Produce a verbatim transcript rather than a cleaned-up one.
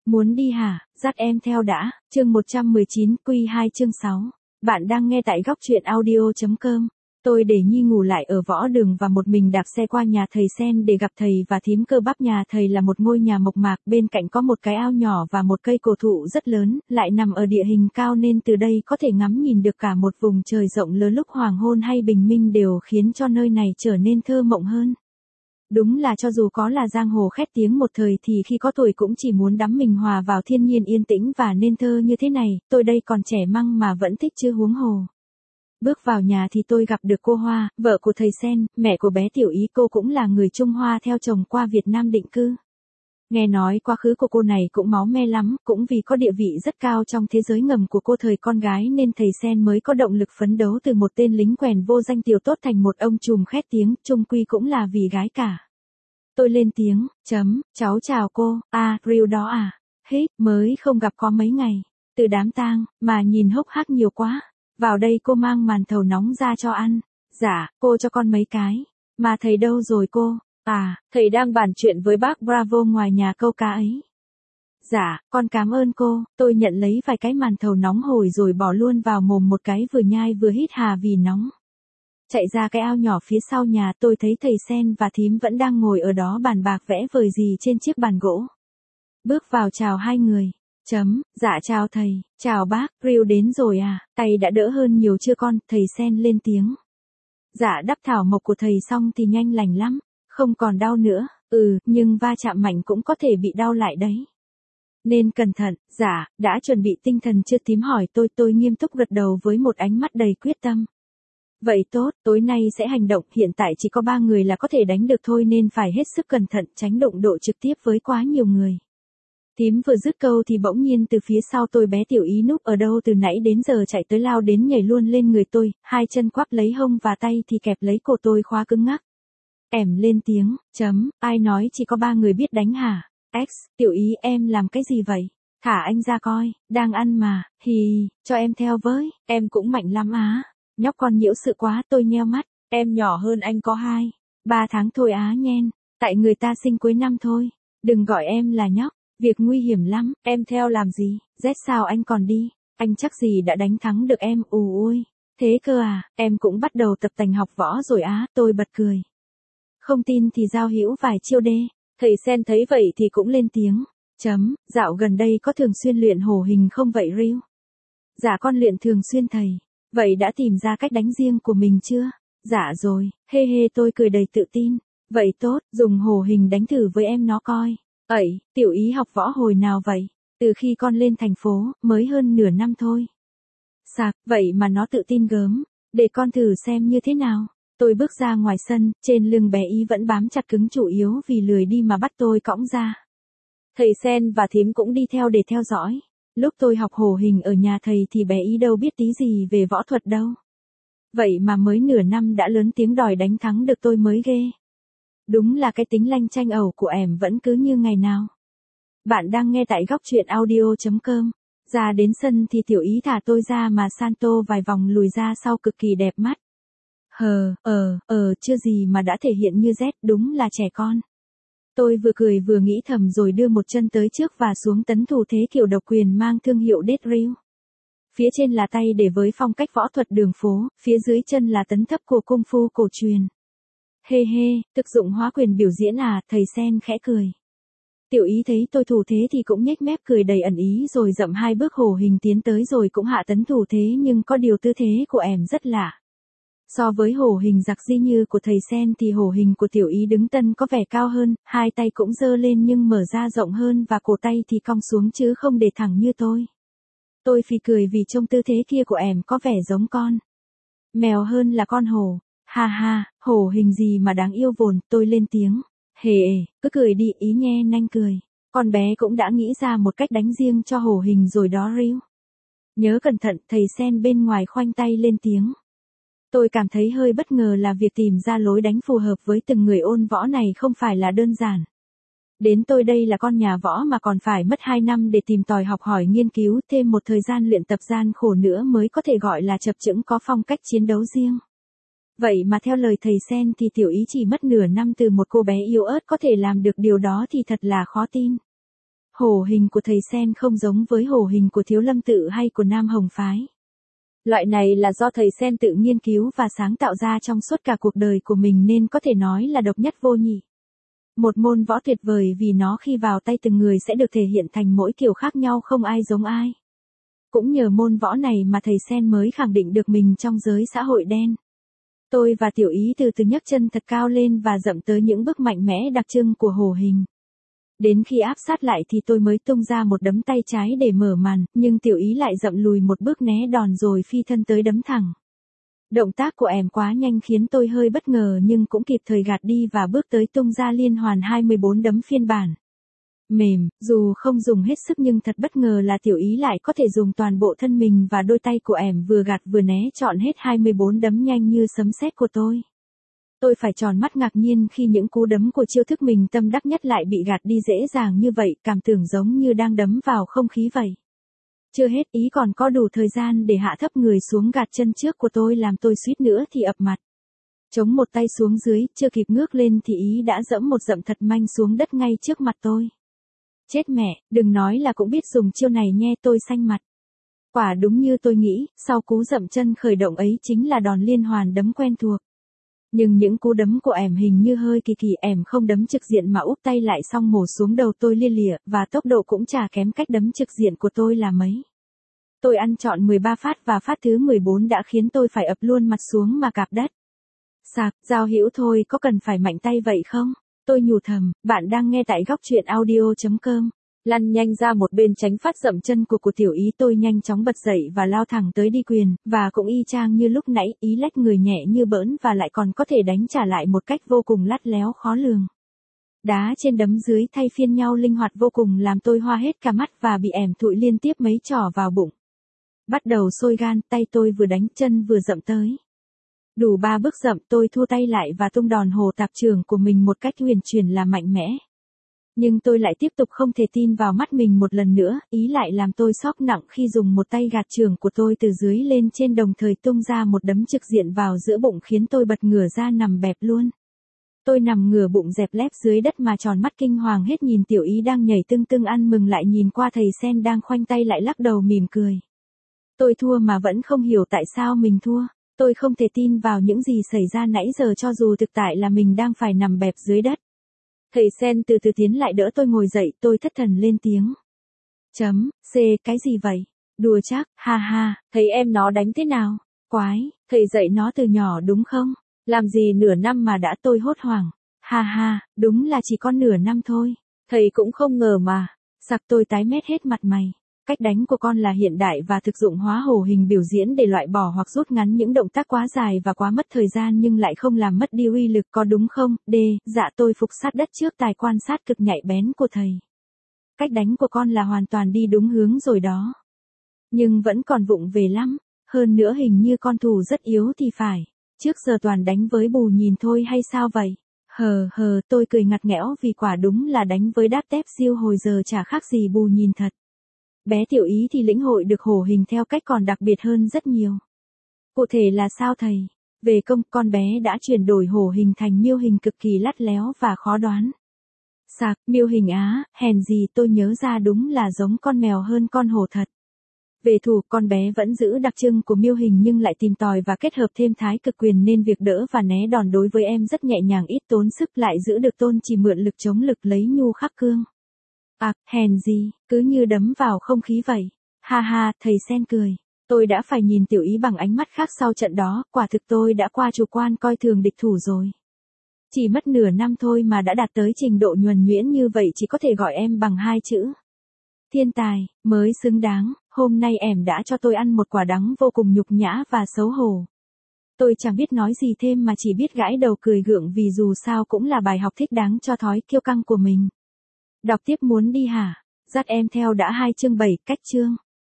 Muốn đi hả? Dắt em theo đã. Chương một trăm mười chín, Quy hai chương sáu. Bạn đang nghe tại góc truyện audio.com. Tôi để Nhi ngủ lại ở võ đường và một mình đạp xe qua nhà thầy Sen để gặp thầy và thím Cơ Bắp. Nhà thầy là một ngôi nhà mộc mạc, bên cạnh có một cái ao nhỏ và một cây cổ thụ rất lớn, lại nằm ở địa hình cao nên từ đây có thể ngắm nhìn được cả một vùng trời rộng lớn. Lúc hoàng hôn hay bình minh đều khiến cho nơi này trở nên thơ mộng hơn. Đúng là cho dù có là giang hồ khét tiếng một thời thì khi có tuổi cũng chỉ muốn đắm mình hòa vào thiên nhiên yên tĩnh và nên thơ như thế này. Tôi đây còn trẻ măng mà vẫn thích chứ huống hồ. Bước vào nhà thì tôi gặp được cô Hoa, vợ của thầy Sen, mẹ của bé Tiểu Ý. Cô cũng là người Trung Hoa theo chồng qua Việt Nam định cư. Nghe nói quá khứ của cô này cũng máu me lắm, cũng vì có địa vị rất cao trong thế giới ngầm của cô thời con gái nên thầy Sen mới có động lực phấn đấu từ một tên lính quèn vô danh tiểu tốt thành một ông trùm khét tiếng, chung quy cũng là vì gái cả. Tôi lên tiếng, chấm, cháu chào cô, à, Riu đó à, hít, mới không gặp có mấy ngày, từ đám tang, mà nhìn hốc hác nhiều quá, vào đây cô mang màn thầu nóng ra cho ăn, dạ, cô cho con mấy cái, mà thầy đâu rồi cô, à, thầy đang bàn chuyện với bác Bravo ngoài nhà câu cá ấy. Dạ, con cảm ơn cô, tôi nhận lấy vài cái màn thầu nóng hổi rồi bỏ luôn vào mồm một cái vừa nhai vừa hít hà vì nóng. Chạy ra cái ao nhỏ phía sau nhà tôi thấy thầy Sen và thím vẫn đang ngồi ở đó bàn bạc vẽ vời gì trên chiếc bàn gỗ. Bước vào chào hai người. Chấm, dạ chào thầy, chào bác, Riu đến rồi à, tay đã đỡ hơn nhiều chưa con, thầy Sen lên tiếng. Dạ đắp thảo mộc của thầy xong thì nhanh lành lắm, không còn đau nữa, ừ, nhưng va chạm mạnh cũng có thể bị đau lại đấy. Nên cẩn thận, dạ, đã chuẩn bị tinh thần chưa thím hỏi tôi, tôi nghiêm túc gật đầu với một ánh mắt đầy quyết tâm. Vậy tốt, tối nay sẽ hành động, hiện tại chỉ có ba người là có thể đánh được thôi nên phải hết sức cẩn thận tránh đụng độ trực tiếp với quá nhiều người. Thím vừa dứt câu thì bỗng nhiên từ phía sau tôi bé Tiểu Ý núp ở đâu từ nãy đến giờ chạy tới lao đến nhảy luôn lên người tôi, hai chân quắp lấy hông và tay thì kẹp lấy cổ tôi khóa cứng ngắc. Ẻm lên tiếng, chấm, ai nói chỉ có ba người biết đánh hả? X, Tiểu Ý em làm cái gì vậy? Thả anh ra coi, đang ăn mà, hì, cho em theo với, em cũng mạnh lắm á. Nhóc con nhiễu sự quá, tôi nheo mắt, em nhỏ hơn anh có hai, ba tháng thôi á nhen, tại người ta sinh cuối năm thôi, đừng gọi em là nhóc, việc nguy hiểm lắm, em theo làm gì, rét sao anh còn đi, anh chắc gì đã đánh thắng được em, ù ôi, thế cơ à, em cũng bắt đầu tập tành học võ rồi á, tôi bật cười. Không tin thì giao hữu vài chiêu đê, thầy Sen thấy vậy thì cũng lên tiếng, chấm, dạo gần đây có thường xuyên luyện hổ hình không vậy Riu? Dạ con luyện thường xuyên thầy. Vậy đã tìm ra cách đánh riêng của mình chưa? Dạ rồi, hê hê tôi cười đầy tự tin. Vậy tốt, dùng hổ hình đánh thử với em nó coi. Ẩy, Tiểu Ý học võ hồi nào vậy? Từ khi con lên thành phố, mới hơn nửa năm thôi. Sạc, vậy mà nó tự tin gớm. Để con thử xem như thế nào. Tôi bước ra ngoài sân, trên lưng bé Ý vẫn bám chặt cứng chủ yếu vì lười đi mà bắt tôi cõng ra. Thầy Sen và thím cũng đi theo để theo dõi. Lúc tôi học hổ hình ở nhà thầy thì bé Ý đâu biết tí gì về võ thuật đâu. Vậy mà mới nửa năm đã lớn tiếng đòi đánh thắng được tôi mới ghê. Đúng là cái tính lanh chanh ẩu của ẻm vẫn cứ như ngày nào. Bạn đang nghe tại góc truyện audio.com. Ra đến sân thì Tiểu Ý thả tôi ra mà Santo vài vòng lùi ra sau cực kỳ đẹp mắt. Hờ, ờ, ờ, chưa gì mà đã thể hiện như Z, đúng là trẻ con. Tôi vừa cười vừa nghĩ thầm rồi đưa một chân tới trước và xuống tấn thủ thế kiểu độc quyền mang thương hiệu Dead Riu. Phía trên là tay để với phong cách võ thuật đường phố, phía dưới chân là tấn thấp của cung phu cổ truyền. Hê hê, thực dụng hóa quyền biểu diễn à, thầy Sen khẽ cười. Tiểu Ý thấy tôi thủ thế thì cũng nhếch mép cười đầy ẩn ý rồi dậm hai bước hổ hình tiến tới rồi cũng hạ tấn thủ thế nhưng có điều tư thế của ẻm rất lạ. So với hổ hình giặc di như của thầy Sen thì hổ hình của Tiểu Ý đứng tân có vẻ cao hơn, hai tay cũng giơ lên nhưng mở ra rộng hơn và cổ tay thì cong xuống chứ không để thẳng như tôi. Tôi phì cười vì trông tư thế kia của ẻm có vẻ giống con mèo hơn là con hổ. Ha ha, hổ hình gì mà đáng yêu vồn, tôi lên tiếng. Hề, cứ cười đi, Ý nhe nanh cười. Con bé cũng đã nghĩ ra một cách đánh riêng cho hổ hình rồi đó Riu. Nhớ cẩn thận, thầy Sen bên ngoài khoanh tay lên tiếng. Tôi cảm thấy hơi bất ngờ là việc tìm ra lối đánh phù hợp với từng người ôn võ này không phải là đơn giản. Đến tôi đây là con nhà võ mà còn phải mất hai năm để tìm tòi học hỏi nghiên cứu, thêm một thời gian luyện tập gian khổ nữa mới có thể gọi là chập chững có phong cách chiến đấu riêng. Vậy mà theo lời thầy Sen thì Tiểu Ý chỉ mất nửa năm từ một cô bé yếu ớt có thể làm được điều đó thì thật là khó tin. Hổ hình của thầy Sen không giống với hổ hình của Thiếu Lâm Tự hay của Nam Hồng Phái. Loại này là do thầy Sen tự nghiên cứu và sáng tạo ra trong suốt cả cuộc đời của mình nên có thể nói là độc nhất vô nhị. Một môn võ tuyệt vời vì nó khi vào tay từng người sẽ được thể hiện thành mỗi kiểu khác nhau không ai giống ai. Cũng nhờ môn võ này mà thầy Sen mới khẳng định được mình trong giới xã hội đen. Tôi và Tiểu Ý từ từ nhấc chân thật cao lên và dậm tới những bước mạnh mẽ đặc trưng của hổ hình. Đến khi áp sát lại thì tôi mới tung ra một đấm tay trái để mở màn, nhưng Tiểu Ý lại dậm lùi một bước né đòn rồi phi thân tới đấm thẳng. Động tác của em quá nhanh khiến tôi hơi bất ngờ nhưng cũng kịp thời gạt đi và bước tới tung ra liên hoàn hai mươi bốn đấm phiên bản. Mềm, dù không dùng hết sức nhưng thật bất ngờ là Tiểu Ý lại có thể dùng toàn bộ thân mình và đôi tay của em vừa gạt vừa né trọn hết hai mươi bốn đấm nhanh như sấm sét của tôi. Tôi phải tròn mắt ngạc nhiên khi những cú đấm của chiêu thức mình tâm đắc nhất lại bị gạt đi dễ dàng như vậy, cảm tưởng giống như đang đấm vào không khí vậy. Chưa hết Ý còn có đủ thời gian để hạ thấp người xuống gạt chân trước của tôi làm tôi suýt nữa thì ập mặt. Chống một tay xuống dưới, chưa kịp ngước lên thì Ý đã dẫm một dậm thật manh xuống đất ngay trước mặt tôi. Chết mẹ, đừng nói là cũng biết dùng chiêu này nhe, tôi xanh mặt. Quả đúng như tôi nghĩ, sau cú dậm chân khởi động ấy chính là đòn liên hoàn đấm quen thuộc. Nhưng những cú đấm của em hình như hơi kỳ kỳ, em không đấm trực diện mà úp tay lại xong mổ xuống đầu tôi lia lịa, và tốc độ cũng chả kém cách đấm trực diện của tôi là mấy. Tôi ăn trọn mười ba phát và phát thứ mười bốn đã khiến tôi phải ập luôn mặt xuống mà cạp đất. Sạc, giao hữu thôi có cần phải mạnh tay vậy không? Tôi nhủ thầm, bạn đang nghe tại góc truyện audio chấm com. Lăn nhanh ra một bên tránh phát dậm chân của của Tiểu Ý, tôi nhanh chóng bật dậy và lao thẳng tới đi quyền, và cũng y chang như lúc nãy, Ý lách người nhẹ như bỡn và lại còn có thể đánh trả lại một cách vô cùng lắt léo khó lường. Đá trên đấm dưới thay phiên nhau linh hoạt vô cùng làm tôi hoa hết cả mắt và bị ẻm thụi liên tiếp mấy trỏ vào bụng. Bắt đầu sôi gan, tay tôi vừa đánh chân vừa dậm tới. Đủ ba bước dậm tôi thua tay lại và tung đòn hồ tạp trường của mình một cách huyền chuyển là mạnh mẽ. Nhưng tôi lại tiếp tục không thể tin vào mắt mình một lần nữa, Ý lại làm tôi sốc nặng khi dùng một tay gạt trường của tôi từ dưới lên trên đồng thời tung ra một đấm trực diện vào giữa bụng khiến tôi bật ngửa ra nằm bẹp luôn. Tôi nằm ngửa bụng dẹp lép dưới đất mà tròn mắt kinh hoàng hết nhìn Tiểu Ý đang nhảy tưng tưng ăn mừng lại nhìn qua thầy Sen đang khoanh tay lại lắc đầu mỉm cười. Tôi thua mà vẫn không hiểu tại sao mình thua. Tôi không thể tin vào những gì xảy ra nãy giờ cho dù thực tại là mình đang phải nằm bẹp dưới đất. Thầy Sen từ từ tiến lại đỡ tôi ngồi dậy, tôi thất thần lên tiếng. Chấm, C, cái gì vậy? Đùa chắc, ha ha, thấy em nó đánh thế nào? Quái, thầy dạy nó từ nhỏ đúng không? Làm gì nửa năm mà đã, tôi hốt hoảng. Ha ha, đúng là chỉ có nửa năm thôi. Thầy cũng không ngờ mà. Sặc, tôi tái mét hết mặt mày. Cách đánh của con là hiện đại và thực dụng hóa hổ hình biểu diễn để loại bỏ hoặc rút ngắn những động tác quá dài và quá mất thời gian nhưng lại không làm mất đi uy lực, có đúng không? D, dạ tôi phục sát đất trước tài quan sát cực nhạy bén của thầy. Cách đánh của con là hoàn toàn đi đúng hướng rồi đó. Nhưng vẫn còn vụng về lắm, hơn nữa hình như con thủ rất yếu thì phải. Trước giờ toàn đánh với bù nhìn thôi hay sao vậy? Hờ hờ, tôi cười ngặt nghẽo vì quả đúng là đánh với đáp tép siêu hồi giờ chả khác gì bù nhìn thật. Bé Tiểu Ý thì lĩnh hội được hổ hình theo cách còn đặc biệt hơn rất nhiều. Cụ thể là sao thầy? Về công, con bé đã chuyển đổi hổ hình thành miêu hình cực kỳ lắt léo và khó đoán. Sạc, miêu hình á, hèn gì tôi nhớ ra đúng là giống con mèo hơn con hổ thật. Về thủ, con bé vẫn giữ đặc trưng của miêu hình nhưng lại tìm tòi và kết hợp thêm thái cực quyền nên việc đỡ và né đòn đối với em rất nhẹ nhàng ít tốn sức lại giữ được tôn chỉ mượn lực chống lực lấy nhu khắc cương. À, hèn gì, cứ như đấm vào không khí vậy. Ha ha, thầy Sen cười. Tôi đã phải nhìn Tiểu Ý bằng ánh mắt khác sau trận đó, quả thực tôi đã qua chủ quan coi thường địch thủ rồi. Chỉ mất nửa năm thôi mà đã đạt tới trình độ nhuần nhuyễn như vậy, chỉ có thể gọi em bằng hai chữ. Thiên tài, mới xứng đáng, hôm nay em đã cho tôi ăn một quả đắng vô cùng nhục nhã và xấu hổ. Tôi chẳng biết nói gì thêm mà chỉ biết gãi đầu cười gượng vì dù sao cũng là bài học thích đáng cho thói kiêu căng của mình. Đọc tiếp muốn đi hả? Dắt em theo đã hai chương bảy cách chương.